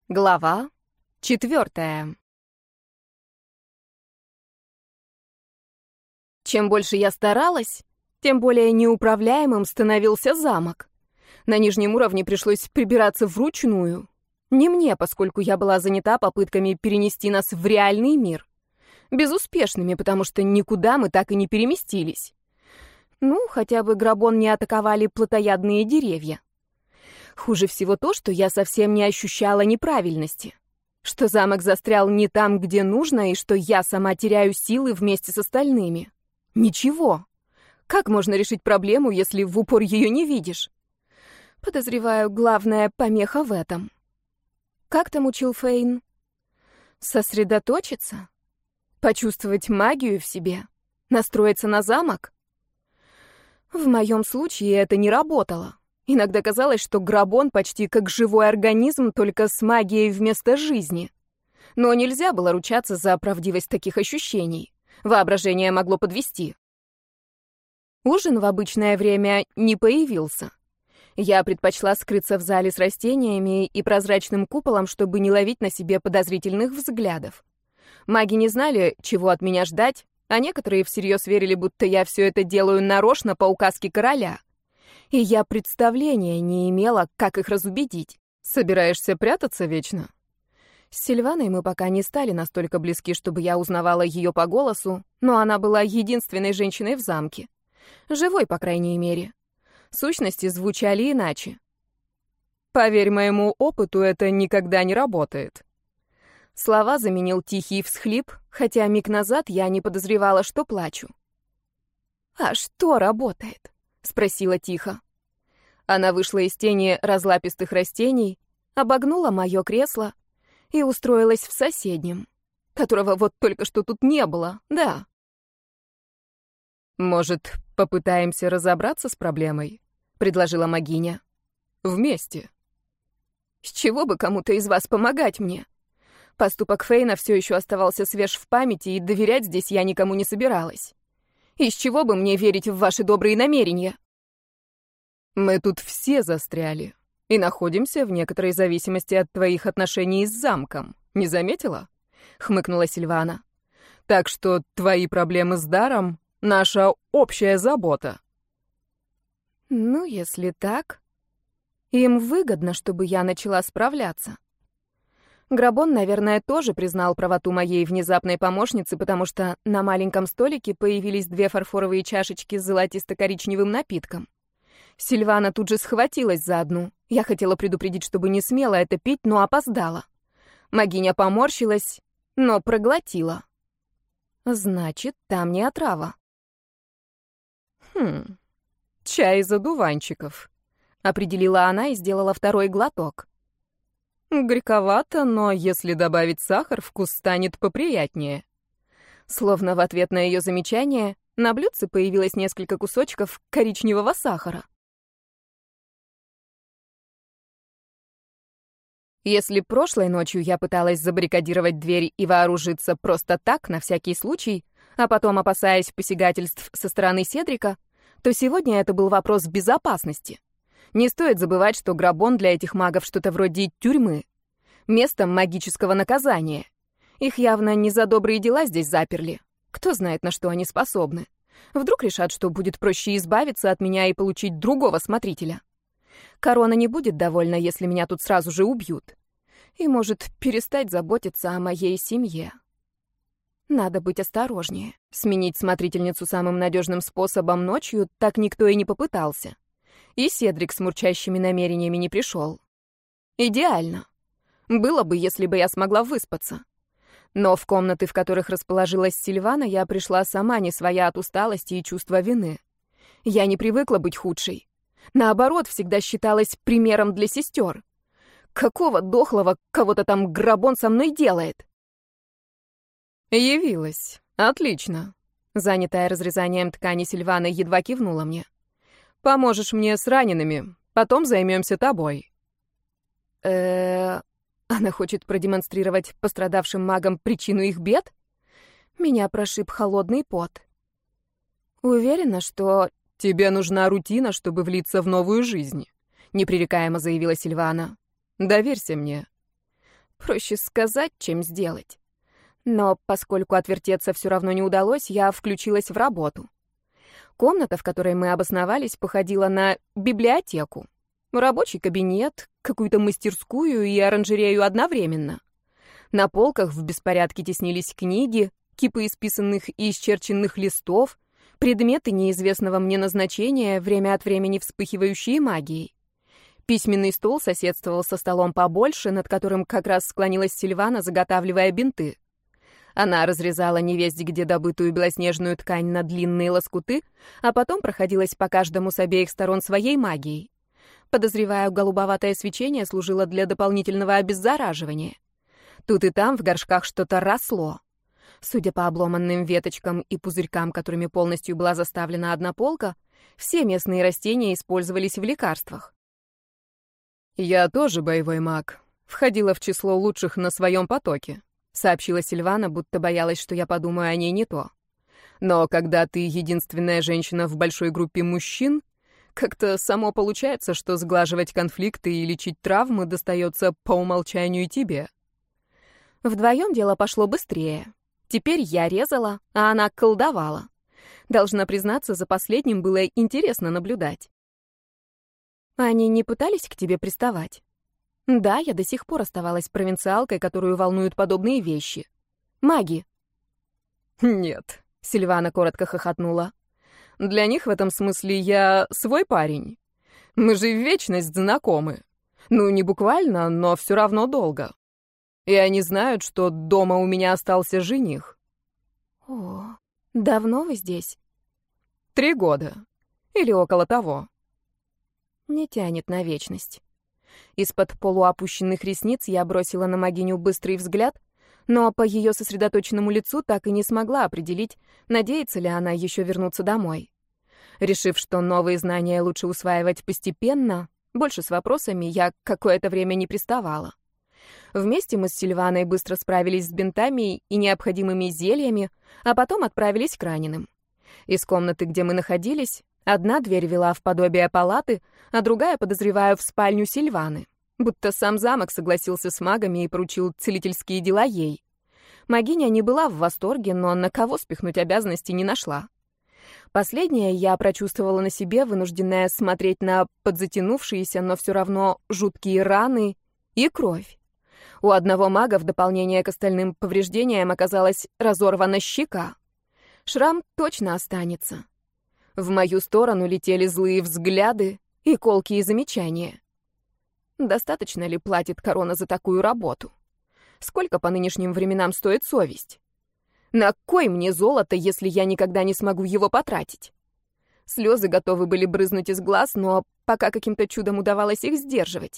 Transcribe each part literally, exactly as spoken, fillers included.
Глава четвертая. Чем больше я старалась, тем более неуправляемым становился замок. На нижнем уровне пришлось прибираться вручную. Не мне, поскольку я была занята попытками перенести нас в реальный мир. Безуспешными, потому что никуда мы так и не переместились. Ну, хотя бы Грабон не атаковали плотоядные деревья. Хуже всего то, что я совсем не ощущала неправильности. Что замок застрял не там, где нужно, и что я сама теряю силы вместе с остальными. Ничего. Как можно решить проблему, если в упор ее не видишь? Подозреваю, главная помеха в этом. Как там учил Фейн? Сосредоточиться? Почувствовать магию в себе? Настроиться на замок? В моем случае это не работало. Иногда казалось, что Грабон почти как живой организм, только с магией вместо жизни. Но нельзя было ручаться за правдивость таких ощущений. Воображение могло подвести. Ужин в обычное время не появился. Я предпочла скрыться в зале с растениями и прозрачным куполом, чтобы не ловить на себе подозрительных взглядов. Маги не знали, чего от меня ждать, а некоторые всерьез верили, будто я все это делаю нарочно по указке короля. И я представления не имела, как их разубедить. Собираешься прятаться вечно? С Сильваной мы пока не стали настолько близки, чтобы я узнавала ее по голосу, но она была единственной женщиной в замке. Живой, по крайней мере. Сущности звучали иначе. Поверь моему опыту, это никогда не работает. Слова заменил тихий всхлип, хотя миг назад я не подозревала, что плачу. «А что работает?» — спросила тихо. Она вышла из тени разлапистых растений, обогнула мое кресло и устроилась в соседнем, которого вот только что тут не было, да. «Может, попытаемся разобраться с проблемой?» — предложила магиня. «Вместе». «С чего бы кому-то из вас помогать мне?» Поступок Фейна все еще оставался свеж в памяти, и доверять здесь я никому не собиралась. Из чего бы мне верить в ваши добрые намерения? Мы тут все застряли и находимся в некоторой зависимости от твоих отношений с замком. Не заметила? Хмыкнула Сильвана. Так что твои проблемы с даром — наша общая забота. Ну, если так, им выгодно, чтобы я начала справляться. Грабон, наверное, тоже признал правоту моей внезапной помощницы, потому что на маленьком столике появились две фарфоровые чашечки с золотисто-коричневым напитком. Сильвана тут же схватилась за одну. Я хотела предупредить, чтобы не смела это пить, но опоздала. Магиня поморщилась, но проглотила. Значит, там не отрава. Хм, чай из одуванчиков, определила она и сделала второй глоток. Горьковато, но если добавить сахар, вкус станет поприятнее. Словно в ответ на ее замечание, на блюдце появилось несколько кусочков коричневого сахара. Если прошлой ночью я пыталась забаррикадировать дверь и вооружиться просто так, на всякий случай, а потом опасаясь посягательств со стороны Седрика, то сегодня это был вопрос безопасности. Не стоит забывать, что Грабон для этих магов что-то вроде тюрьмы. Место магического наказания. Их явно не за добрые дела здесь заперли. Кто знает, на что они способны. Вдруг решат, что будет проще избавиться от меня и получить другого смотрителя. Корона не будет довольна, если меня тут сразу же убьют. И может перестать заботиться о моей семье. Надо быть осторожнее. Сменить смотрительницу самым надежным способом ночью так никто и не попытался. И Седрик с мурчащими намерениями не пришел. Идеально. Было бы, если бы я смогла выспаться. Но в комнаты, в которых расположилась Сильвана, я пришла сама не своя от усталости и чувства вины. Я не привыкла быть худшей. Наоборот, всегда считалась примером для сестер. Какого дохлого кого-то там Грабон со мной делает? Явилась. Отлично. Занятая разрезанием ткани, Сильвана едва кивнула мне. Поможешь мне с ранеными, потом займемся тобой. Э, она хочет продемонстрировать пострадавшим магам причину их бед? Меня прошиб холодный пот. Уверена, что тебе нужна рутина, чтобы влиться в новую жизнь, непререкаемо заявила Сильвана. Доверься мне. Проще сказать, чем сделать. Но поскольку отвертеться все равно не удалось, я включилась в работу. Комната, в которой мы обосновались, походила на библиотеку. Рабочий кабинет, какую-то мастерскую и оранжерею одновременно. На полках в беспорядке теснились книги, кипы исписанных и исчерченных листов, предметы неизвестного мне назначения, время от времени вспыхивающие магией. Письменный стол соседствовал со столом побольше, над которым как раз склонилась Сильвана, заготавливая бинты. Она разрезала невесть где добытую белоснежную ткань на длинные лоскуты, а потом проходилась по каждому с обеих сторон своей магией. Подозреваю, голубоватое свечение служило для дополнительного обеззараживания. Тут и там в горшках что-то росло. Судя по обломанным веточкам и пузырькам, которыми полностью была заставлена одна полка, все местные растения использовались в лекарствах. «Я тоже боевой маг. Входила в число лучших на своем потоке», — сообщила Сильвана, будто боялась, что я подумаю о ней не то. «Но когда ты единственная женщина в большой группе мужчин, как-то само получается, что сглаживать конфликты и лечить травмы достается по умолчанию тебе». Вдвоем дело пошло быстрее. Теперь я резала, а она колдовала. Должна признаться, за последним было интересно наблюдать. Они не пытались к тебе приставать? Да, я до сих пор оставалась провинциалкой, которую волнуют подобные вещи. Маги. Нет, Сильвана коротко хохотнула. Для них в этом смысле я свой парень. Мы же в вечность знакомы. Ну, не буквально, но все равно долго. И они знают, что дома у меня остался жених. О, давно вы здесь? Три года. Или около того. Не тянет на вечность. Из-под полуопущенных ресниц я бросила на магиню быстрый взгляд, но по ее сосредоточенному лицу так и не смогла определить, надеется ли она еще вернуться домой. Решив, что новые знания лучше усваивать постепенно, больше с вопросами я какое-то время не приставала. Вместе мы с Сильваной быстро справились с бинтами и необходимыми зельями, а потом отправились к раненым. Из комнаты, где мы находились, одна дверь вела в подобие палаты, а другая, подозреваю, в спальню Сильваны. Будто сам замок согласился с магами и поручил целительские дела ей. Магиня не была в восторге, но на кого спихнуть обязанности не нашла. Последнее я прочувствовала на себе, вынужденная смотреть на подзатянувшиеся, но все равно жуткие раны и кровь. У одного мага в дополнение к остальным повреждениям оказалась разорвана щека. Шрам точно останется. В мою сторону летели злые взгляды и колкие замечания. Достаточно ли платит корона за такую работу? Сколько по нынешним временам стоит совесть? На кой мне золото, если я никогда не смогу его потратить? Слезы готовы были брызнуть из глаз, но пока каким-то чудом удавалось их сдерживать.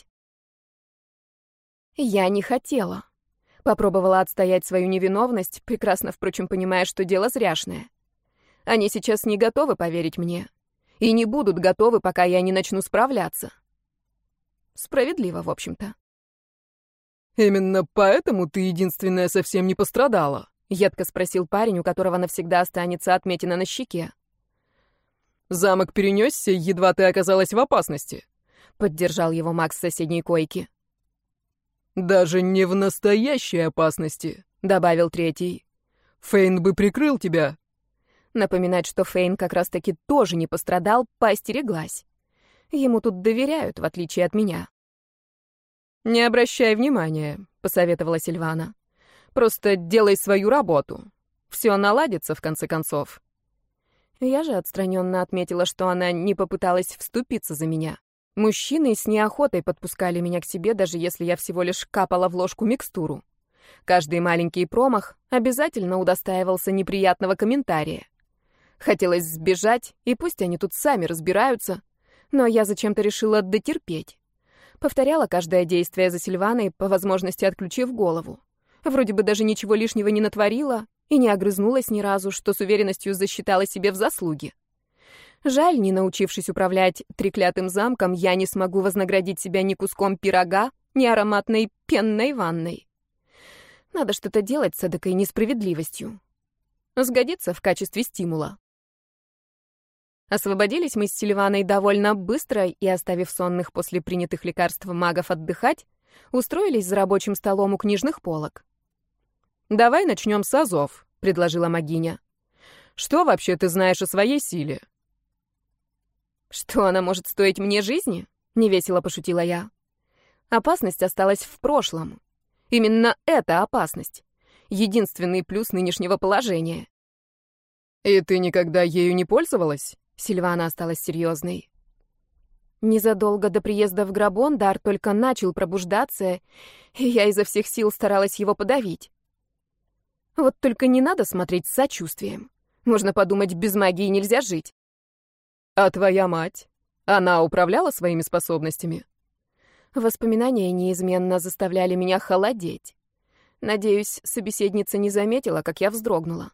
Я не хотела. Попробовала отстоять свою невиновность, прекрасно, впрочем, понимая, что дело зряшное. Они сейчас не готовы поверить мне. И не будут готовы, пока я не начну справляться. Справедливо, в общем-то. «Именно поэтому ты единственная совсем не пострадала?» — едко спросил парень, у которого навсегда останется отметина на щеке. «Замок перенесся, едва ты оказалась в опасности», — поддержал его Макс с соседней койки. «Даже не в настоящей опасности», — добавил третий. «Фейн бы прикрыл тебя». Напоминать, что Фейн как раз-таки тоже не пострадал, поостереглась. Ему тут доверяют, в отличие от меня. «Не обращай внимания», — посоветовала Сильвана. «Просто делай свою работу. Все наладится, в конце концов». Я же отстраненно отметила, что она не попыталась вступиться за меня. Мужчины с неохотой подпускали меня к себе, даже если я всего лишь капала в ложку микстуру. Каждый маленький промах обязательно удостаивался неприятного комментария. Хотелось сбежать, и пусть они тут сами разбираются, но я зачем-то решила дотерпеть. Повторяла каждое действие за Сильваной, по возможности отключив голову. Вроде бы даже ничего лишнего не натворила и не огрызнулась ни разу, что с уверенностью засчитала себе в заслуги. Жаль, не научившись управлять треклятым замком, я не смогу вознаградить себя ни куском пирога, ни ароматной пенной ванной. Надо что-то делать с эдакой несправедливостью. Сгодится в качестве стимула. Освободились мы с Сильваной довольно быстро и, оставив сонных после принятых лекарств магов отдыхать, Устроились за рабочим столом у книжных полок. «Давай начнем с азов», — предложила Магиня. «Что вообще ты знаешь о своей силе?» «Что она может стоить мне жизни?» — невесело пошутила я. Опасность осталась в прошлом. Именно эта опасность. Единственный плюс нынешнего положения. «И ты никогда ею не пользовалась?» Сильвана осталась серьезной. Незадолго до приезда в Грабон дар только начал пробуждаться, и я изо всех сил старалась его подавить. Вот только не надо смотреть с сочувствием. Можно подумать, без магии нельзя жить. «А твоя мать? Она управляла своими способностями?» Воспоминания неизменно заставляли меня холодеть. Надеюсь, собеседница не заметила, как я вздрогнула.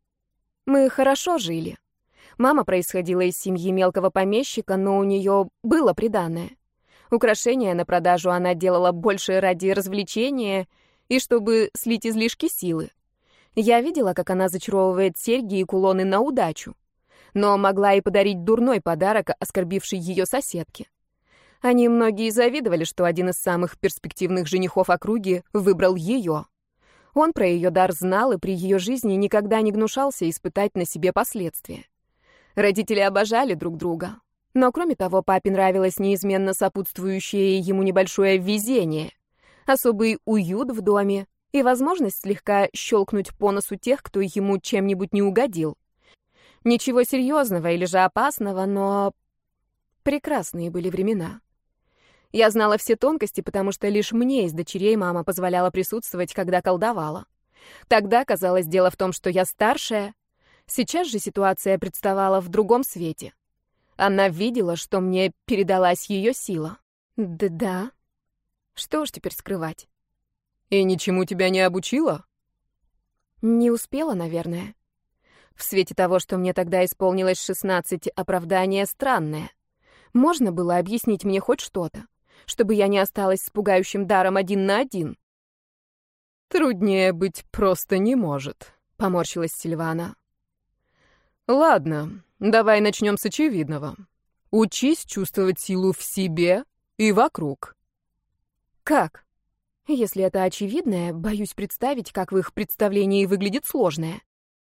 Мы хорошо жили. Мама происходила из семьи мелкого помещика, но у нее было приданое. Украшения на продажу она делала больше ради развлечения и чтобы слить излишки силы. Я видела, как она зачаровывает серьги и кулоны на удачу, но могла и подарить дурной подарок, оскорбивший ее соседке. Они многие завидовали, что один из самых перспективных женихов округи выбрал ее. Он про ее дар знал и при ее жизни никогда не гнушался испытать на себе последствия. Родители обожали друг друга, но кроме того, папе нравилось неизменно сопутствующее ему небольшое везение, особый уют в доме и возможность слегка щелкнуть по носу тех, кто ему чем-нибудь не угодил. Ничего серьезного или же опасного, но прекрасные были времена. Я знала все тонкости, потому что лишь мне из дочерей мама позволяла присутствовать, когда колдовала. Тогда казалось, дело в том, что я старшая. Сейчас же ситуация представала в другом свете. Она видела, что мне передалась ее сила. Да-да. Что уж теперь скрывать. «И ничему тебя не обучила?» Не успела, наверное. В свете того, что мне тогда исполнилось шестнадцать, оправдание странное. Можно было объяснить мне хоть что-то, чтобы я не осталась с пугающим даром один на один. «Труднее быть просто не может», — поморщилась Сильвана. «Ладно, давай начнем с очевидного. Учись чувствовать силу в себе и вокруг». «Как?» Если это очевидное, боюсь представить, как в их представлении выглядит сложное.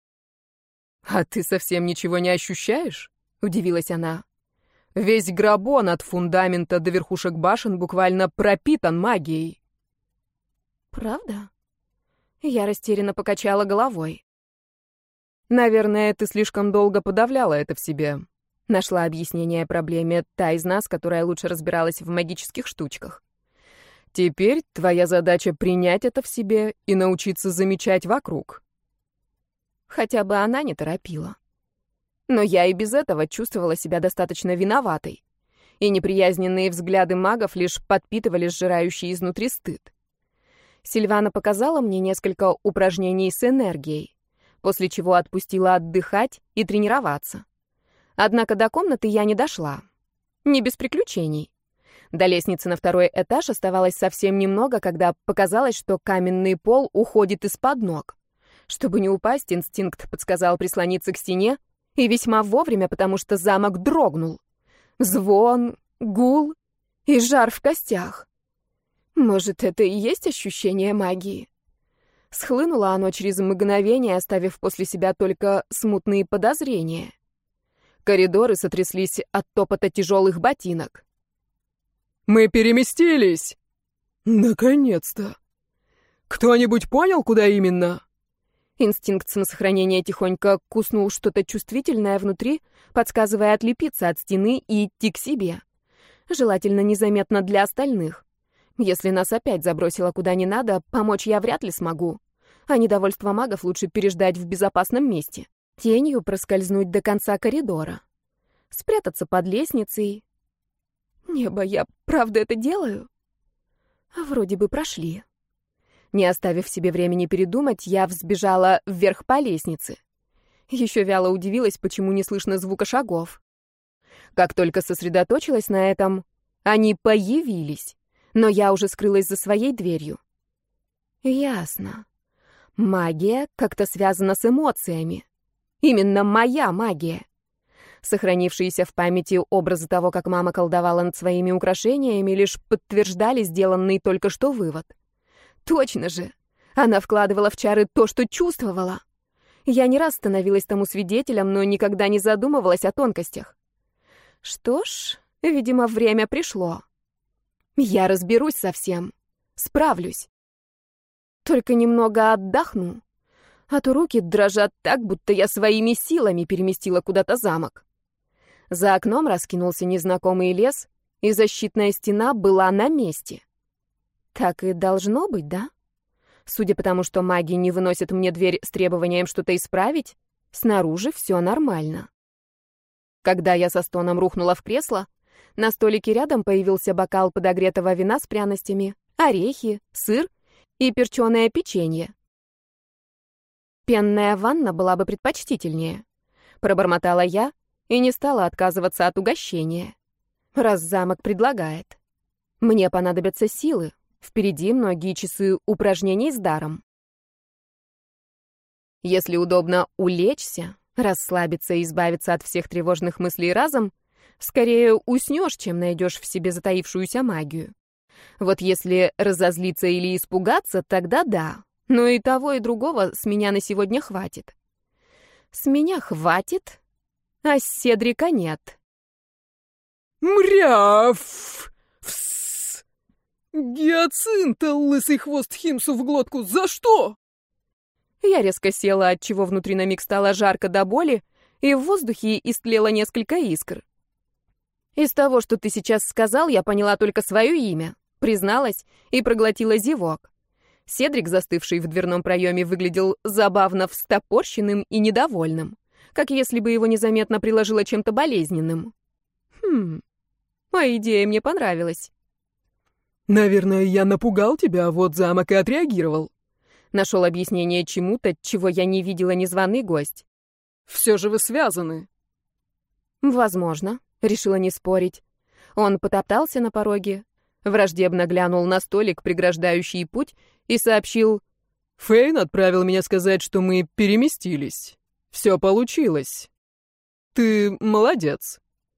«А ты совсем ничего не ощущаешь?» — удивилась она. «Весь Грабон от фундамента до верхушек башен буквально пропитан магией». «Правда?» Я растерянно покачала головой. «Наверное, ты слишком долго подавляла это в себе», — нашла объяснение проблеме та из нас, которая лучше разбиралась в магических штучках. «Теперь твоя задача принять это в себе и научиться замечать вокруг». Хотя бы она не торопила. Но я и без этого чувствовала себя достаточно виноватой. И неприязненные взгляды магов лишь подпитывали сжирающий изнутри стыд. Сильвана показала мне несколько упражнений с энергией, после чего отпустила отдыхать и тренироваться. Однако до комнаты я не дошла. Не без приключений. До лестницы на второй этаж оставалось совсем немного, когда показалось, что каменный пол уходит из-под ног. Чтобы не упасть, инстинкт подсказал прислониться к стене, и весьма вовремя, потому что замок дрогнул. Звон, гул и жар в костях. Может, это и есть ощущение магии? Схлынуло оно через мгновение, оставив после себя только смутные подозрения. Коридоры сотряслись от топота тяжелых ботинок. «Мы переместились!» «Наконец-то! Кто-нибудь понял, куда именно?» Инстинкт самосохранения тихонько куснул что-то чувствительное внутри, подсказывая отлепиться от стены и идти к себе. Желательно незаметно для остальных. Если нас опять забросило куда не надо, помочь я вряд ли смогу. А недовольство магов лучше переждать в безопасном месте. Тенью проскользнуть до конца коридора. Спрятаться под лестницей. Небо, я правда это делаю? А вроде бы прошли. Не оставив себе времени передумать, я взбежала вверх по лестнице. Еще вяло удивилась, почему не слышно звука шагов. Как только сосредоточилась на этом, они появились, но я уже скрылась за своей дверью. Ясно. Магия как-то связана с эмоциями. Именно моя магия. Сохранившиеся в памяти образы того, как мама колдовала над своими украшениями, лишь подтверждали сделанный только что вывод. Точно же! Она вкладывала в чары то, что чувствовала. Я не раз становилась тому свидетелем, но никогда не задумывалась о тонкостях. Что ж, видимо, время пришло. Я разберусь со всем. Справлюсь. Только немного отдохну. А то руки дрожат так, будто я своими силами переместила куда-то замок. За окном раскинулся незнакомый лес, и защитная стена была на месте. Так и должно быть, да? Судя по тому, что маги не выносят мне дверь с требованием что-то исправить, снаружи все нормально. Когда я со стоном рухнула в кресло, на столике рядом появился бокал подогретого вина с пряностями, орехи, сыр и перченое печенье. Пенная ванна была бы предпочтительнее, пробормотала я и не стала отказываться от угощения. Раз замок предлагает. Мне понадобятся силы. Впереди многие часы упражнений с даром. Если удобно улечься, расслабиться и избавиться от всех тревожных мыслей разом, скорее уснешь, чем найдешь в себе затаившуюся магию. Вот если разозлиться или испугаться, тогда да. Но и того, и другого с меня на сегодня хватит. С меня хватит, а с Седрика нет. Мряв! Фс! Гиацинта, лысый хвост Химсу в глотку, за что? Я резко села, отчего внутри на миг стало жарко до боли, и в воздухе истлело несколько искр. Из того, что ты сейчас сказал, я поняла только свое имя, призналась и проглотила зевок. Седрик, застывший в дверном проеме, выглядел забавно встопорщенным и недовольным, как если бы его незаметно приложило чем-то болезненным. Хм, а идея мне понравилась. Наверное, я напугал тебя, а вот замок и отреагировал. Нашел объяснение чему-то, чего я не видела незваный гость. Все же вы связаны. Возможно, решила не спорить. Он потоптался на пороге, враждебно глянул на столик, преграждающий путь, и сообщил: Фейн отправил меня сказать, что мы переместились. Все получилось. Ты молодец.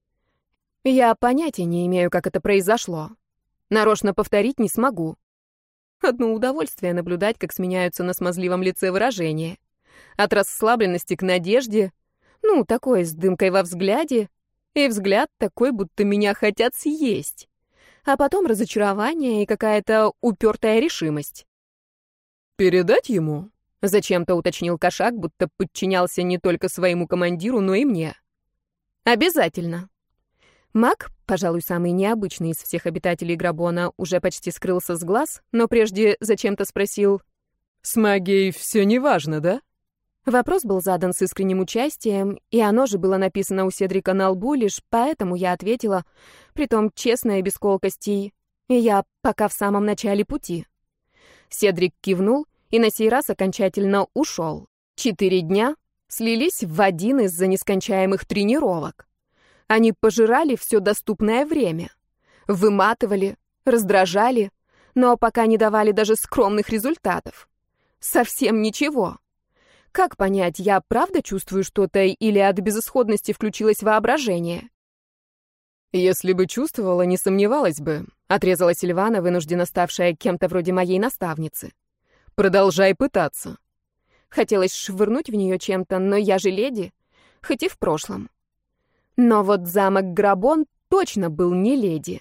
Я понятия не имею, как это произошло. Нарочно повторить не смогу. Одно удовольствие наблюдать, как сменяются на смазливом лице выражения. От расслабленности к надежде, ну, такой с дымкой во взгляде, и взгляд такой, будто меня хотят съесть. А потом разочарование и какая-то упертая решимость. «Передать ему?» — зачем-то уточнил кошак, будто подчинялся не только своему командиру, но и мне. «Обязательно». Маг, пожалуй, самый необычный из всех обитателей Грабона, уже почти скрылся с глаз, но прежде зачем-то спросил: «С магией все неважно, да?» Вопрос был задан с искренним участием, и оно же было написано у Седрика на лбу, лишь поэтому я ответила, притом честно и без колкостей: «Я пока в самом начале пути». Седрик кивнул и на сей раз окончательно ушел. Четыре дня слились в один из-за нескончаемых тренировок. Они пожирали все доступное время, выматывали, раздражали, но пока не давали даже скромных результатов. Совсем ничего. Как понять, я правда чувствую что-то или от безысходности включилось воображение? «Если бы чувствовала, не сомневалась бы», — отрезала Сильвана, вынужденно ставшая кем-то вроде моей наставницы. «Продолжай пытаться». Хотелось швырнуть в нее чем-то, но я же леди, хоть и в прошлом. Но вот замок Грабон точно был не леди.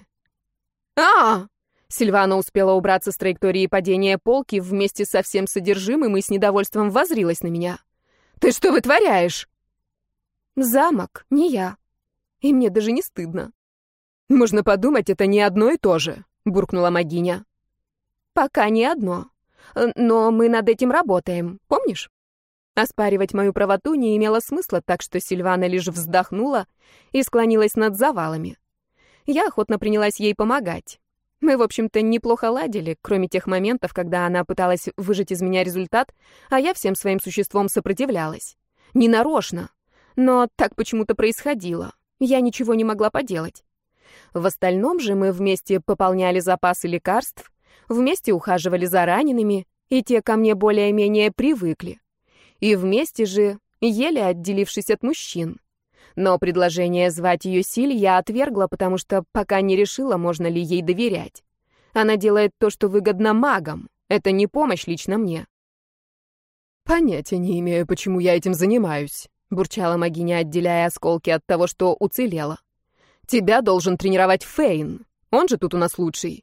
а Сильвана успела убраться с траектории падения полки вместе со всем содержимым и с недовольством воззрилась на меня. «Ты что вытворяешь?» «Замок, не я. И мне даже не стыдно». «Можно подумать, это не одно и то же», — буркнула магиня. «Пока не одно. Но мы над этим работаем, помнишь?» Оспаривать мою правоту не имело смысла, так что Сильвана лишь вздохнула и склонилась над завалами. Я охотно принялась ей помогать. Мы, в общем-то, неплохо ладили, кроме тех моментов, когда она пыталась выжать из меня результат, а я всем своим существом сопротивлялась. Не нарочно, но так почему-то происходило. Я ничего не могла поделать. В остальном же мы вместе пополняли запасы лекарств, вместе ухаживали за ранеными, и те ко мне более-менее привыкли. И вместе же ели, отделившись от мужчин. Но предложение звать ее Силь я отвергла, потому что пока не решила, можно ли ей доверять. Она делает то, что выгодно магам. Это не помощь лично мне. «Понятия не имею, почему я этим занимаюсь», — бурчала магиня, отделяя осколки от того, что уцелело. «Тебя должен тренировать Фейн. Он же тут у нас лучший».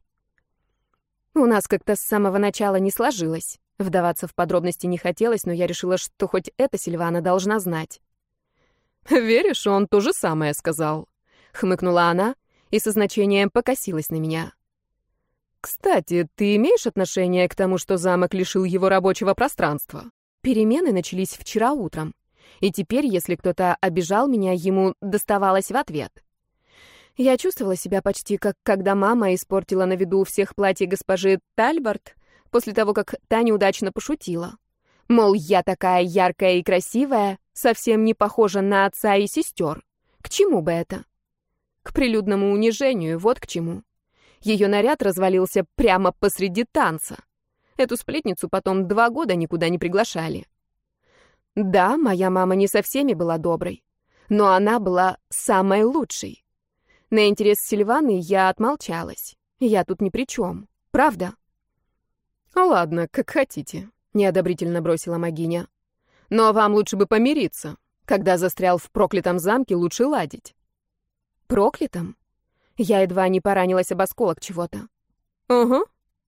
У нас как-то с самого начала не сложилось. Вдаваться в подробности не хотелось, но я решила, что хоть это Сильвана должна знать. «Веришь, он то же самое сказал», — хмыкнула она и со значением покосилась на меня. «Кстати, ты имеешь отношение к тому, что замок лишил его рабочего пространства?» Перемены начались вчера утром, и теперь, если кто-то обижал меня, ему доставалось в ответ. Я чувствовала себя почти как когда мама испортила на виду у всех платье госпожи Тальбарт после того, как та неудачно пошутила. Мол, я такая яркая и красивая, совсем не похожа на отца и сестер. К чему бы это? К прилюдному унижению, вот к чему. Ее наряд развалился прямо посреди танца. Эту сплетницу потом два года никуда не приглашали. Да, моя мама не со всеми была доброй, но она была самой лучшей. На интерес Сильваны я отмолчалась. Я тут ни при чем. Правда? «Ладно, как хотите», — неодобрительно бросила магиня. «Но вам лучше бы помириться. Когда застрял в проклятом замке, лучше ладить». «Проклятом?» Я едва не поранилась об осколок чего-то. «Угу».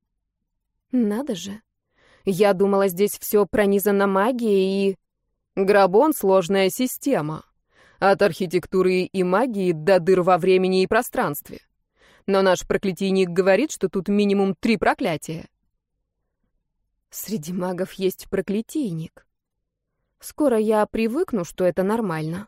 Надо же. Я думала, здесь все пронизано магией и... Грабон — сложная система. От архитектуры и магии до дыр во времени и пространстве. Но наш проклятийник говорит, что тут минимум три проклятия. Среди магов есть проклятийник. Скоро я привыкну, что это нормально.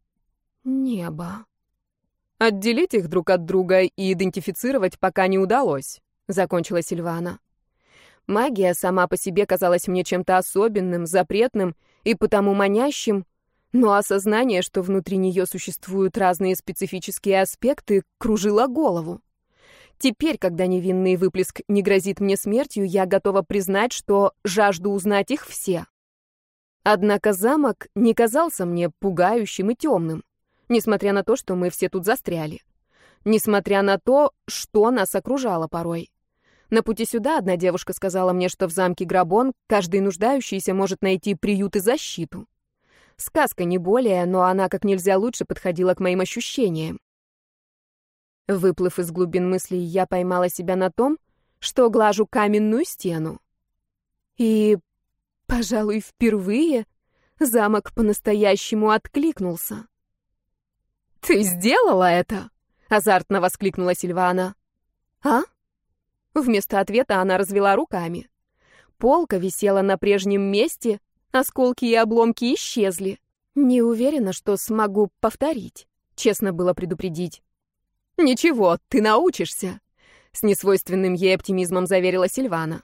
Небо. Отделить их друг от друга и идентифицировать пока не удалось, закончила Сильвана. Магия сама по себе казалась мне чем-то особенным, запретным и потому манящим, но осознание, что внутри нее существуют разные специфические аспекты, кружило голову. Теперь, когда невинный выплеск не грозит мне смертью, я готова признать, что жажду узнать их все. Однако замок не казался мне пугающим и темным, несмотря на то, что мы все тут застряли. Несмотря на то, что нас окружало порой. На пути сюда одна девушка сказала мне, что в замке Грабон каждый нуждающийся может найти приют и защиту. Сказка не более, но она как нельзя лучше подходила к моим ощущениям. Выплыв из глубин мыслей, я поймала себя на том, что глажу каменную стену. И, пожалуй, впервые замок по-настоящему откликнулся. «Ты сделала это?» — азартно воскликнула Сильвана. «А?» Вместо ответа она развела руками. Полка висела на прежнем месте, осколки и обломки исчезли. Не уверена, что смогу повторить. Честно было предупредить. «Ничего, ты научишься», — с несвойственным ей оптимизмом заверила Сильвана.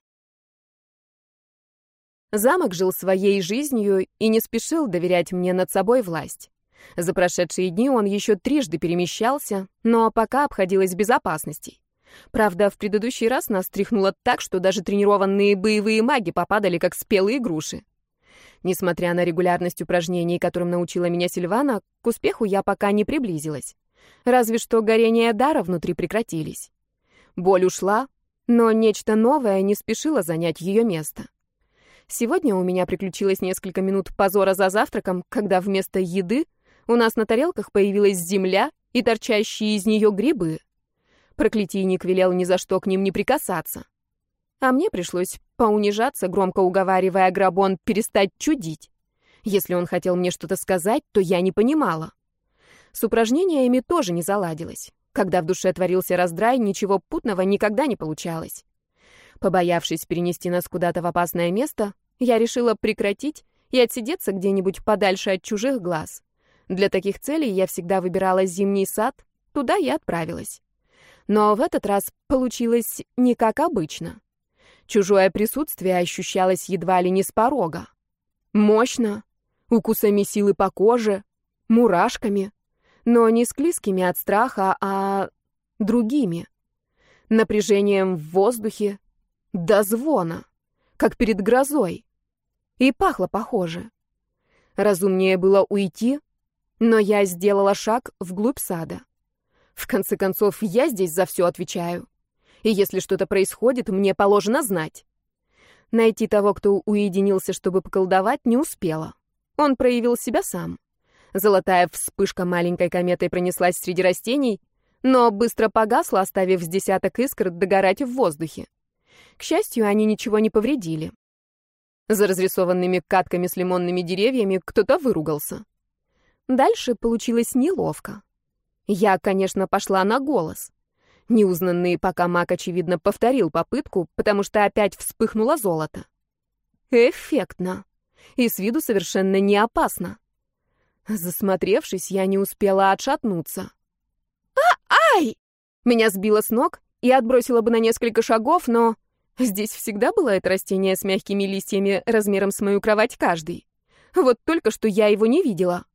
Замок жил своей жизнью и не спешил доверять мне над собой власть. За прошедшие дни он еще трижды перемещался, но пока обходилось без опасностей. Правда, в предыдущий раз нас тряхнуло так, что даже тренированные боевые маги попадали, как спелые груши. Несмотря на регулярность упражнений, которым научила меня Сильвана, к успеху я пока не приблизилась. Разве что горения дара внутри прекратились. Боль ушла, но нечто новое не спешило занять ее место. Сегодня у меня приключилось несколько минут позора за завтраком, когда вместо еды у нас на тарелках появилась земля и торчащие из нее грибы. Проклятийник велел ни за что к ним не прикасаться. А мне пришлось поунижаться, громко уговаривая Грабон перестать чудить. Если он хотел мне что-то сказать, то я не понимала. С упражнениями тоже не заладилось. Когда в душе творился раздрай, ничего путного никогда не получалось. Побоявшись перенести нас куда-то в опасное место, я решила прекратить и отсидеться где-нибудь подальше от чужих глаз. Для таких целей я всегда выбирала зимний сад, туда я отправилась. Но в этот раз получилось не как обычно. Чужое присутствие ощущалось едва ли не с порога. Мощно, укусами силы по коже, мурашками, но не склизкими от страха, а другими. Напряжением в воздухе, до звона, как перед грозой. И пахло похоже. Разумнее было уйти, Но я сделала шаг вглубь сада. В конце концов, я здесь за все отвечаю. И если что-то происходит, мне положено знать. Найти того, кто уединился, чтобы поколдовать, не успела. Он проявил себя сам. Золотая вспышка маленькой кометой пронеслась среди растений, но быстро погасла, оставив с десяток искр догорать в воздухе. К счастью, они ничего не повредили. За разрисованными катками с лимонными деревьями кто-то выругался. Дальше получилось неловко. Я, конечно, пошла на голос. Неузнанный пока маг, очевидно, повторил попытку, потому что опять вспыхнуло золото. Эффектно. И с виду совершенно не опасно. Засмотревшись, я не успела отшатнуться. «А-ай!» Меня сбило с ног и отбросило бы на несколько шагов, но здесь всегда было это растение с мягкими листьями размером с мою кровать каждый. Вот только что я его не видела.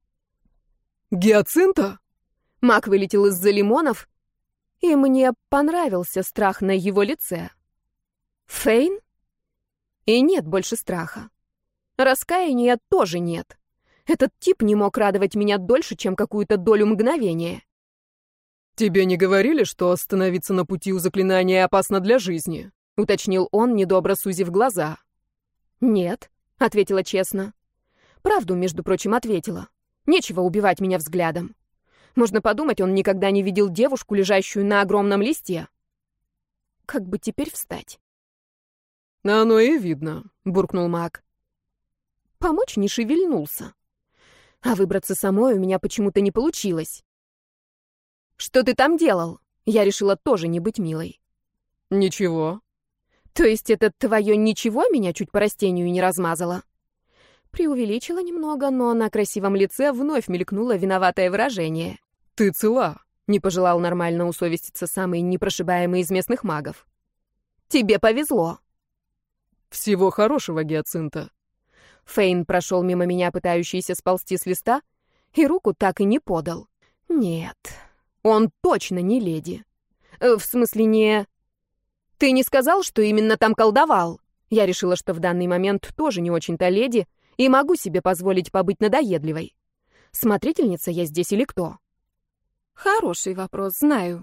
«Гиацинта?» Маг вылетел из-за лимонов, и мне понравился страх на его лице. Фейн? И нет больше страха. Раскаяния тоже нет. Этот тип не мог радовать меня дольше, чем какую-то долю мгновения. «Тебе не говорили, что остановиться на пути у заклинания опасно для жизни?» — уточнил он, недобро сузив глаза. «Нет», — ответила честно. Правду, между прочим, ответила. Нечего убивать меня взглядом. Можно подумать, он никогда не видел девушку, лежащую на огромном листе. Как бы теперь встать? «Оно и видно», — буркнул маг. Помочь не шевельнулся. А выбраться самой у меня почему-то не получилось. «Что ты там делал?» Я решила тоже не быть милой. «Ничего». «То есть это твое ничего меня чуть по растению не размазало?» Преувеличила немного, но на красивом лице вновь мелькнуло виноватое выражение. «Ты цела», — не пожелал нормально усовеститься самый непрошибаемый из местных магов. «Тебе повезло». «Всего хорошего, Гиацинта». Фейн прошел мимо меня, пытающийся сползти с листа, и руку так и не подал. Нет, он точно не леди. Э, в смысле не... Ты не сказал, что именно там колдовал? Я решила, что в данный момент тоже не очень-то леди, и могу себе позволить побыть надоедливой. Смотрительница я здесь или кто? Хороший вопрос, знаю.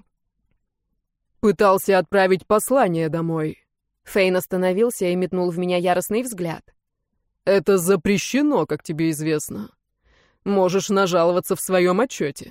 «Пытался отправить послание домой». Фейн остановился и метнул в меня яростный взгляд. «Это запрещено, как тебе известно. Можешь нажаловаться в своем отчете».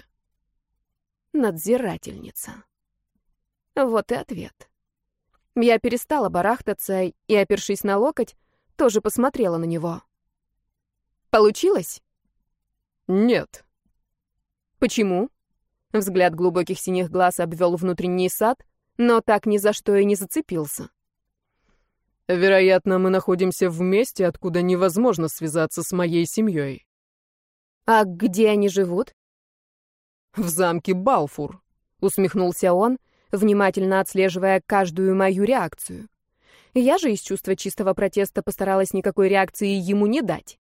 Надзирательница. Вот и ответ. Я перестала барахтаться и, опершись на локоть, тоже посмотрела на него. Получилось? «Нет». «Почему?» Взгляд глубоких синих глаз обвел внутренний сад, но так ни за что и не зацепился. «Вероятно, мы находимся в месте, откуда невозможно связаться с моей семьей». «А где они живут?» «В замке Балфур», — усмехнулся он, внимательно отслеживая каждую мою реакцию. Я же из чувства чистого протеста постаралась никакой реакции ему не дать.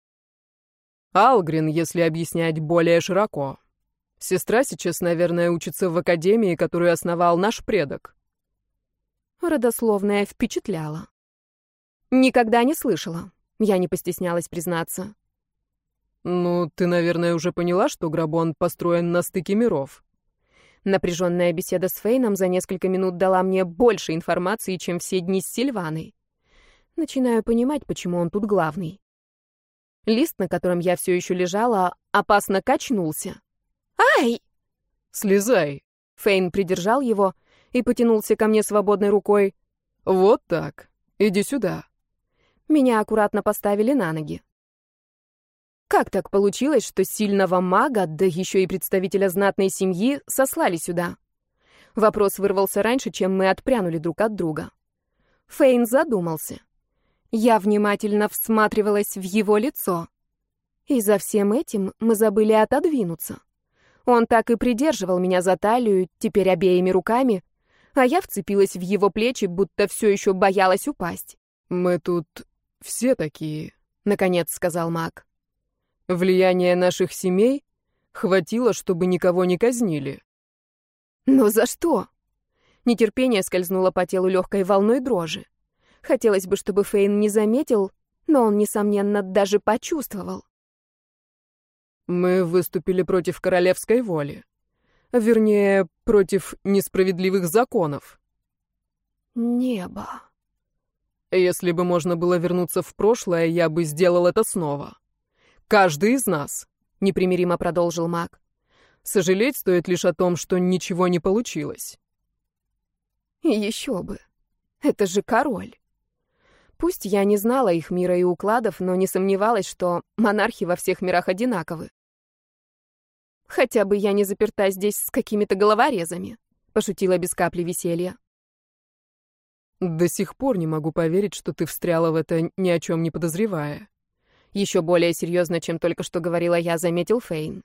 «Алгрин, если объяснять более широко. Сестра сейчас, наверное, учится в академии, которую основал наш предок». Родословная впечатляла. Никогда не слышала. Я не постеснялась признаться. «Ну, ты, наверное, уже поняла, что Грабон построен на стыке миров». Напряженная беседа с Фейном за несколько минут дала мне больше информации, чем все дни с Сильваной. Начинаю понимать, почему он тут главный. Лист, на котором я все еще лежала, опасно качнулся. «Ай!» «Слезай!» Фейн придержал его и потянулся ко мне свободной рукой. «Вот так. Иди сюда». Меня аккуратно поставили на ноги. Как так получилось, что сильного мага, да еще и представителя знатной семьи, сослали сюда? Вопрос вырвался раньше, чем мы отпрянули друг от друга. Фейн задумался. Я внимательно всматривалась в его лицо. И за всем этим мы забыли отодвинуться. Он так и придерживал меня за талию, теперь обеими руками, а я вцепилась в его плечи, будто все еще боялась упасть. «Мы тут все такие», — наконец сказал маг. «Влияние наших семей хватило, чтобы никого не казнили». «Но за что?» Нетерпение скользнуло по телу легкой волной дрожи. Хотелось бы, чтобы Фейн не заметил, но он, несомненно, даже почувствовал. Мы выступили против королевской воли. Вернее, против несправедливых законов. Небо. Если бы можно было вернуться в прошлое, я бы сделал это снова. Каждый из нас, — непримиримо продолжил маг. Сожалеть стоит лишь о том, что ничего не получилось. Еще бы. Это же король. Пусть я не знала их мира и укладов, но не сомневалась, что монархи во всех мирах одинаковы. Хотя бы я не заперта здесь с какими-то головорезами, пошутила без капли веселья. До сих пор не могу поверить, что ты встряла в это, ни о чем не подозревая. Еще более серьезно, чем только что говорила я, заметил Фейн.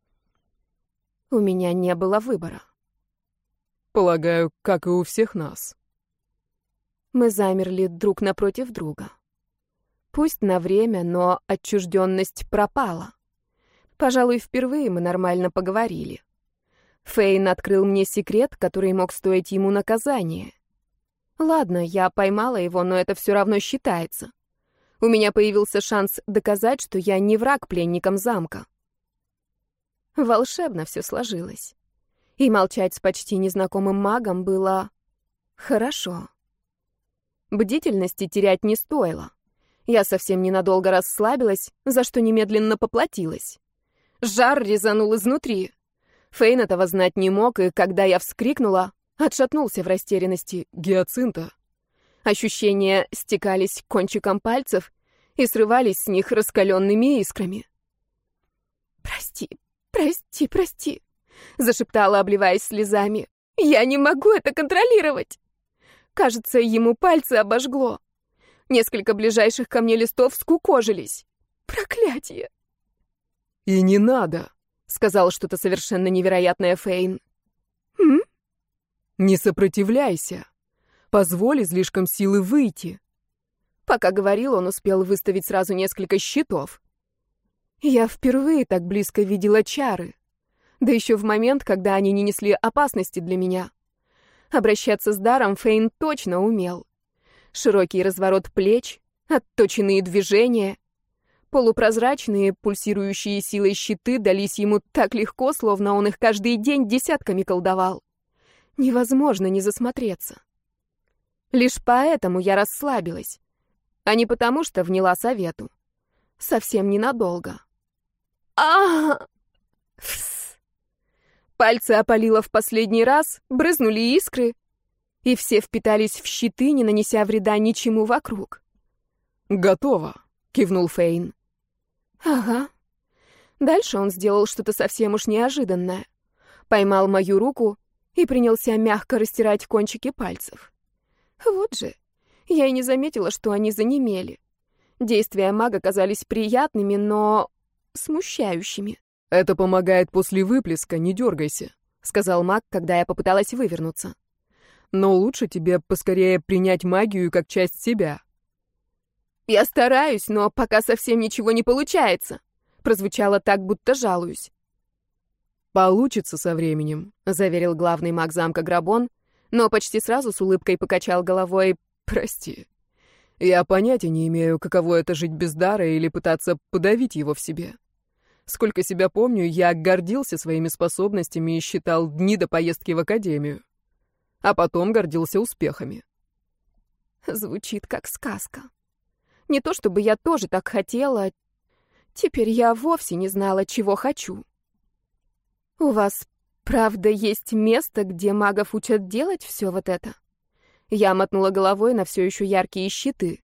У меня не было выбора. Полагаю, как и у всех нас. Мы замерли друг напротив друга. Пусть на время, но отчужденность пропала. Пожалуй, впервые мы нормально поговорили. Фейн открыл мне секрет, который мог стоить ему наказания. Ладно, я поймала его, но это все равно считается. У меня появился шанс доказать, что я не враг пленникам замка. Волшебно все сложилось. И молчать с почти незнакомым магом было хорошо. Бдительности терять не стоило. Я совсем ненадолго расслабилась, за что немедленно поплатилась. Жар резанул изнутри. Фейн этого знать не мог, и когда я вскрикнула, отшатнулся в растерянности. Гиацинта. Ощущения стекались кончиком пальцев и срывались с них раскаленными искрами. «Прости, прости, прости», — зашептала, обливаясь слезами. «Я не могу это контролировать». Кажется, ему пальцы обожгло. Несколько ближайших ко мне листов скукожились. Проклятие! «И не надо», — сказал что-то совершенно невероятное Фейн. «М?» «Не сопротивляйся. Позволь излишкам силы выйти». Пока говорил, он успел выставить сразу несколько щитов. Я впервые так близко видела чары. Да еще в момент, когда они не несли опасности для меня. Обращаться с даром Фейн точно умел. Широкий разворот плеч, отточенные движения. Полупрозрачные, пульсирующие силой щиты дались ему так легко, словно он их каждый день десятками колдовал. Невозможно не засмотреться. Лишь поэтому я расслабилась, а не потому, что вняла совету. Совсем ненадолго. а Пальцы опалило в последний раз, брызнули искры, и все впитались в щиты, не нанеся вреда ничему вокруг. «Готово», — кивнул Фейн. «Ага». Дальше он сделал что-то совсем уж неожиданное. Поймал мою руку и принялся мягко растирать кончики пальцев. Вот же, я и не заметила, что они занемели. Действия мага казались приятными, но смущающими. «Это помогает после выплеска, не дергайся», — сказал маг, когда я попыталась вывернуться. «Но лучше тебе поскорее принять магию как часть себя». «Я стараюсь, но пока совсем ничего не получается», — прозвучало так, будто жалуюсь. «Получится со временем», — заверил главный маг замка Грабон, но почти сразу с улыбкой покачал головой. «Прости. Я понятия не имею, каково это жить без дара или пытаться подавить его в себе. Сколько себя помню, я гордился своими способностями и считал дни до поездки в академию. А потом гордился успехами». Звучит как сказка. Не то чтобы я тоже так хотела. Теперь я вовсе не знала, чего хочу. «У вас, правда, есть место, где магов учат делать все вот это?» Я мотнула головой на все еще яркие щиты.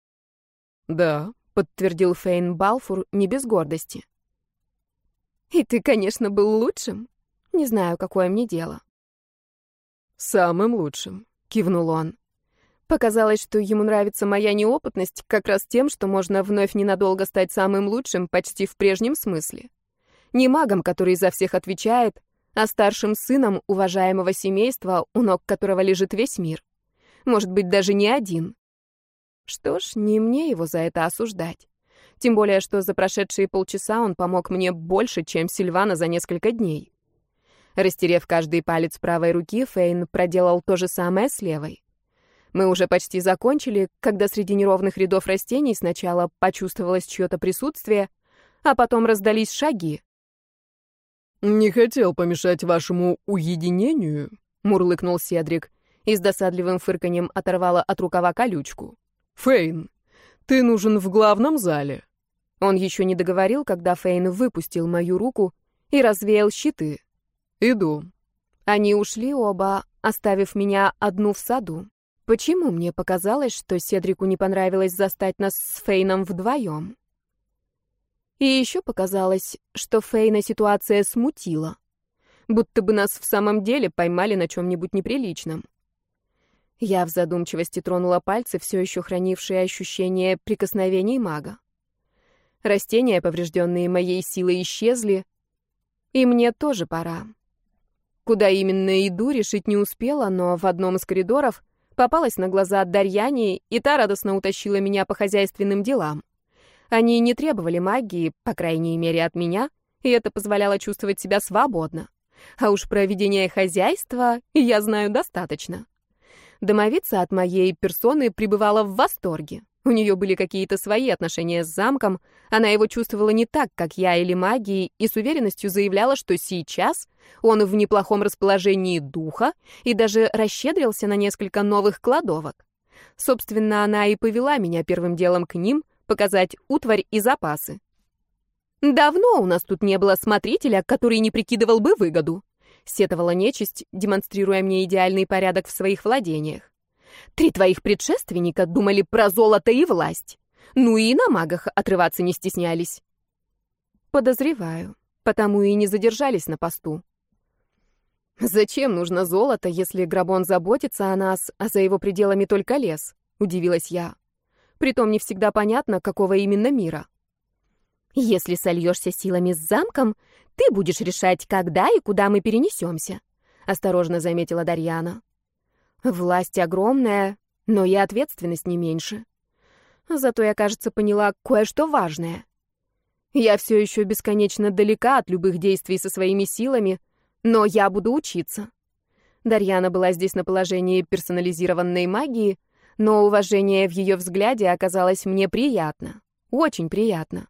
«Да», — подтвердил Фейн Балфур не без гордости. «И ты, конечно, был лучшим. Не знаю, какое мне дело». «Самым лучшим», — кивнул он. Показалось, что ему нравится моя неопытность как раз тем, что можно вновь ненадолго стать самым лучшим почти в прежнем смысле. Не магом, который за всех отвечает, а старшим сыном уважаемого семейства, у ног которого лежит весь мир. Может быть, даже не один. Что ж, не мне его за это осуждать. Тем более, что за прошедшие полчаса он помог мне больше, чем Сильвана за несколько дней. Растерев каждый палец правой руки, Фейн проделал то же самое с левой. Мы уже почти закончили, когда среди неровных рядов растений сначала почувствовалось чье-то присутствие, а потом раздались шаги. «Не хотел помешать вашему уединению», — мурлыкнул Седрик и с досадливым фырканьем оторвала от рукава колючку. «Фейн, ты нужен в главном зале». Он еще не договорил, когда Фейн выпустил мою руку и развеял щиты. «Иду». Они ушли оба, оставив меня одну в саду. Почему мне показалось, что Седрику не понравилось застать нас с Фейном вдвоем? И еще показалось, что Фейна ситуация смутила. Будто бы нас в самом деле поймали на чем-нибудь неприличном. Я в задумчивости тронула пальцы, все еще хранившие ощущение прикосновений мага. Растения, поврежденные моей силой, исчезли, и мне тоже пора. Куда именно иду, решить не успела, но в одном из коридоров попалась на глаза Дарьяне, и та радостно утащила меня по хозяйственным делам. Они не требовали магии, по крайней мере, от меня, и это позволяло чувствовать себя свободно. А уж про ведение хозяйства я знаю достаточно. Домовица от моей персоны пребывала в восторге. У нее были какие-то свои отношения с замком, она его чувствовала не так, как я или магией, и с уверенностью заявляла, что сейчас он в неплохом расположении духа и даже расщедрился на несколько новых кладовок. Собственно, она и повела меня первым делом к ним показать утварь и запасы. «Давно у нас тут не было смотрителя, который не прикидывал бы выгоду», — сетовала нечисть, демонстрируя мне идеальный порядок в своих владениях. «Три твоих предшественника думали про золото и власть. Ну и на магах отрываться не стеснялись». Подозреваю, потому и не задержались на посту. «Зачем нужно золото, если Грабон заботится о нас, а за его пределами только лес?» — удивилась я. Притом не всегда понятно, какого именно мира. «Если сольешься силами с замком, ты будешь решать, когда и куда мы перенесемся», — осторожно заметила Дарьяна. «Власть огромная, но и ответственность не меньше. Зато я, кажется, поняла кое-что важное. Я все еще бесконечно далека от любых действий со своими силами, но я буду учиться». Дарьяна была здесь на положении персонализированной магии, но уважение в ее взгляде оказалось мне приятно, очень приятно.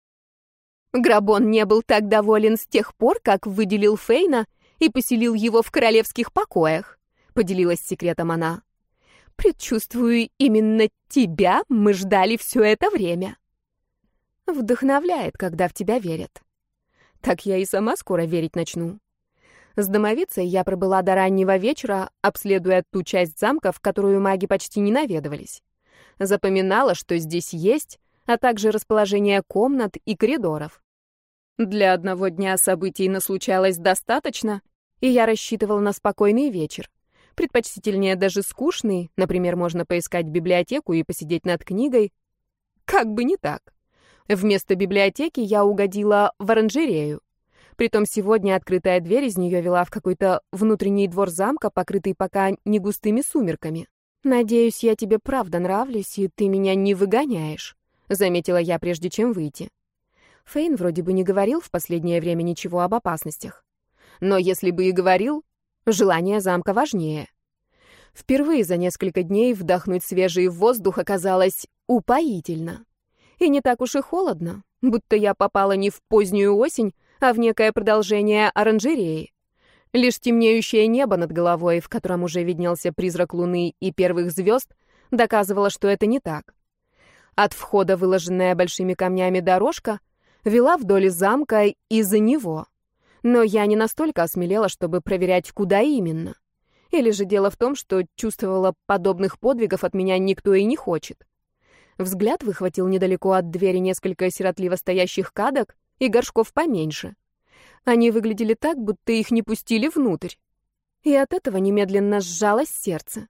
Грабон не был так доволен с тех пор, как выделил Фейна и поселил его в королевских покоях, поделилась секретом она. «Предчувствую, именно тебя мы ждали все это время». Вдохновляет, когда в тебя верят. Так я и сама скоро верить начну. С домовицей я пробыла до раннего вечера, обследуя ту часть замка, в которую маги почти не наведывались. Запоминала, что здесь есть, а также расположение комнат и коридоров. Для одного дня событий наслучалось достаточно, и я рассчитывала на спокойный вечер. Предпочтительнее даже скучный, например, можно поискать библиотеку и посидеть над книгой. Как бы не так. Вместо библиотеки я угодила в оранжерею. Притом сегодня открытая дверь из нее вела в какой-то внутренний двор замка, покрытый пока не густыми сумерками. «Надеюсь, я тебе правда нравлюсь, и ты меня не выгоняешь», — заметила я, прежде чем выйти. Фейн вроде бы не говорил в последнее время ничего об опасностях. Но если бы и говорил, желание замка важнее. Впервые за несколько дней вдохнуть свежий воздух оказалось упоительно. И не так уж и холодно, будто я попала не в позднюю осень, а в некое продолжение оранжереи. Лишь темнеющее небо над головой, в котором уже виднелся призрак луны и первых звезд, доказывало, что это не так. От входа, выложенная большими камнями дорожка, вела вдоль замка и за него. Но я не настолько осмелела, чтобы проверять, куда именно. Или же дело в том, что чувствовала, подобных подвигов от меня никто и не хочет. Взгляд выхватил недалеко от двери несколько сиротливо стоящих кадок и горшков поменьше. Они выглядели так, будто их не пустили внутрь. И от этого немедленно сжалось сердце.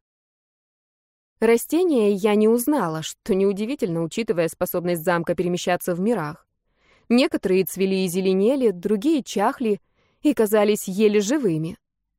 Растения я не узнала, что неудивительно, учитывая способность замка перемещаться в мирах. Некоторые цвели и зеленели, другие чахли и казались еле живыми.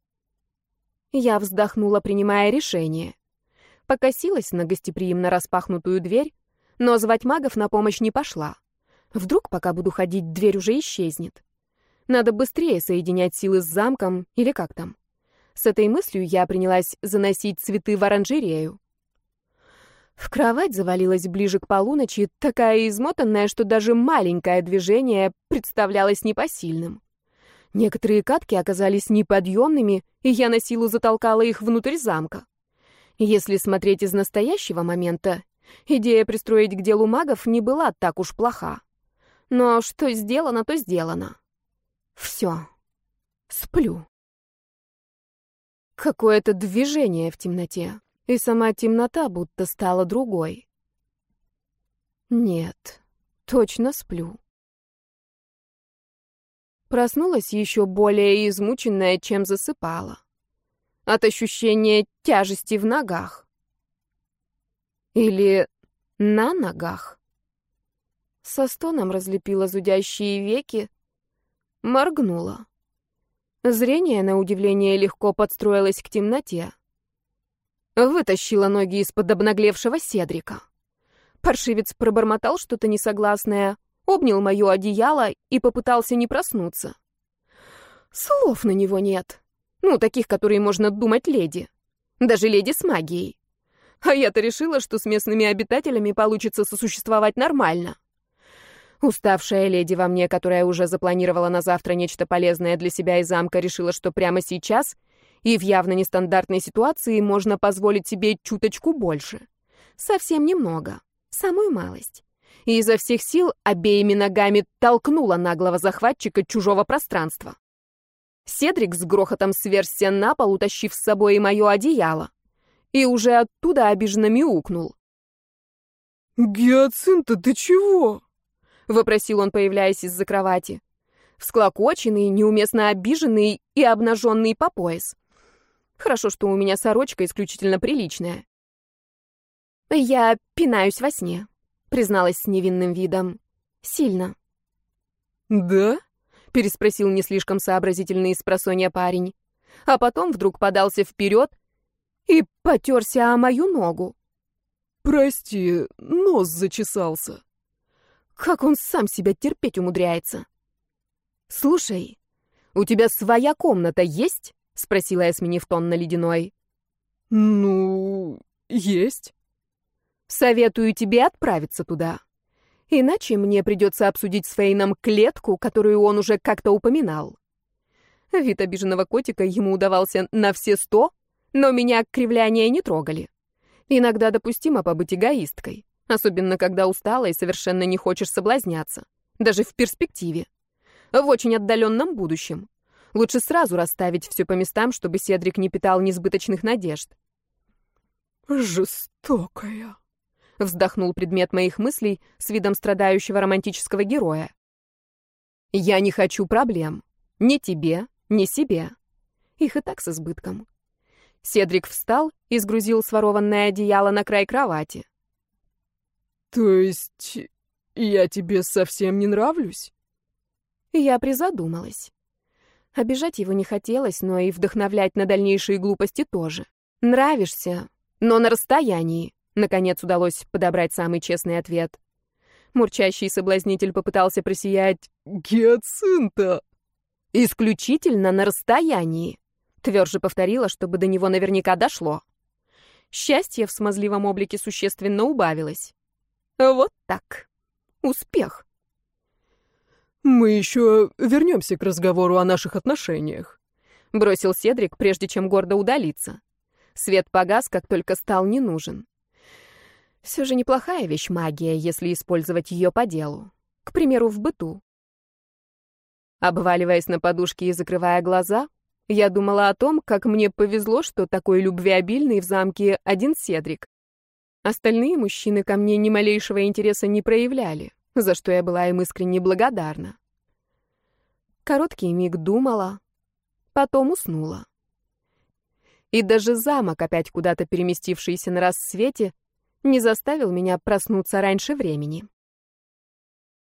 Я вздохнула, принимая решение. Покосилась на гостеприимно распахнутую дверь, но звать магов на помощь не пошла. Вдруг, пока буду ходить, дверь уже исчезнет. Надо быстрее соединять силы с замком, или как там. С этой мыслью я принялась заносить цветы в оранжерею. В кровать завалилась ближе к полуночи, такая измотанная, что даже маленькое движение представлялось непосильным. Некоторые катки оказались неподъемными, и я на силу затолкала их внутрь замка. Если смотреть из настоящего момента, идея пристроить к делу магов не была так уж плоха. Но что сделано, то сделано. Все. Сплю. Какое-то движение в темноте, и сама темнота будто стала другой. Нет, точно сплю. Проснулась еще более измученная, чем засыпала. От ощущения тяжести в ногах. Или на ногах. Со стоном разлепила зудящие веки, моргнула. Зрение, на удивление, легко подстроилось к темноте. Вытащила ноги из-под обнаглевшего Седрика. Паршивец пробормотал что-то несогласное, обнял мое одеяло и попытался не проснуться. Слов на него нет. Ну, таких, которые можно думать леди. Даже леди с магией. А я-то решила, что с местными обитателями получится сосуществовать нормально. Уставшая леди во мне, которая уже запланировала на завтра нечто полезное для себя и замка, решила, что прямо сейчас и в явно нестандартной ситуации можно позволить себе чуточку больше. Совсем немного. Самую малость. И изо всех сил обеими ногами толкнула наглого захватчика чужого пространства. Седрик с грохотом сверзся на пол, утащив с собой и мое одеяло. И уже оттуда обиженно мяукнул. «Гиацинта, ты чего?» — вопросил он, появляясь из-за кровати. Всклокоченный, неуместно обиженный и обнаженный по пояс. Хорошо, что у меня сорочка исключительно приличная. «Я пинаюсь во сне», — призналась с невинным видом. «Сильно». «Да?» — переспросил не слишком сообразительный спросонья парень. А потом вдруг подался вперед и потерся о мою ногу. «Прости, нос зачесался». Как он сам себя терпеть умудряется. «Слушай, у тебя своя комната есть?» — спросила я, сменив тон на ледяной. «Ну, есть». «Советую тебе отправиться туда. Иначе мне придется обсудить с Фейном клетку, которую он уже как-то упоминал». Вид обиженного котика ему удавался на все сто, но меня кривляния не трогали. Иногда допустимо побыть эгоисткой. Особенно, когда устала и совершенно не хочешь соблазняться. Даже в перспективе. В очень отдаленном будущем. Лучше сразу расставить все по местам, чтобы Седрик не питал несбыточных надежд. «Жестокая», — вздохнул предмет моих мыслей с видом страдающего романтического героя. «Я не хочу проблем. Ни тебе, ни себе. Их и так с избытком». Седрик встал и сгрузил сворованное одеяло на край кровати. «То есть я тебе совсем не нравлюсь?» Я призадумалась. Обижать его не хотелось, но и вдохновлять на дальнейшие глупости тоже. «Нравишься, но на расстоянии», — наконец удалось подобрать самый честный ответ. Мурчащий соблазнитель попытался просиять. «Гиацинта!» «Исключительно на расстоянии», — тверже повторила, чтобы до него наверняка дошло. Счастье в смазливом облике существенно убавилось. Вот так. Успех. «Мы еще вернемся к разговору о наших отношениях», — бросил Седрик, прежде чем гордо удалиться. Свет погас, как только стал не нужен. Все же неплохая вещь магия, если использовать ее по делу. К примеру, в быту. Обваливаясь на подушке и закрывая глаза, я думала о том, как мне повезло, что такой любвеобильный в замке один Седрик. Остальные мужчины ко мне ни малейшего интереса не проявляли, за что я была им искренне благодарна. Короткий миг думала, потом уснула. И даже замок, опять куда-то переместившийся на рассвете, не заставил меня проснуться раньше времени.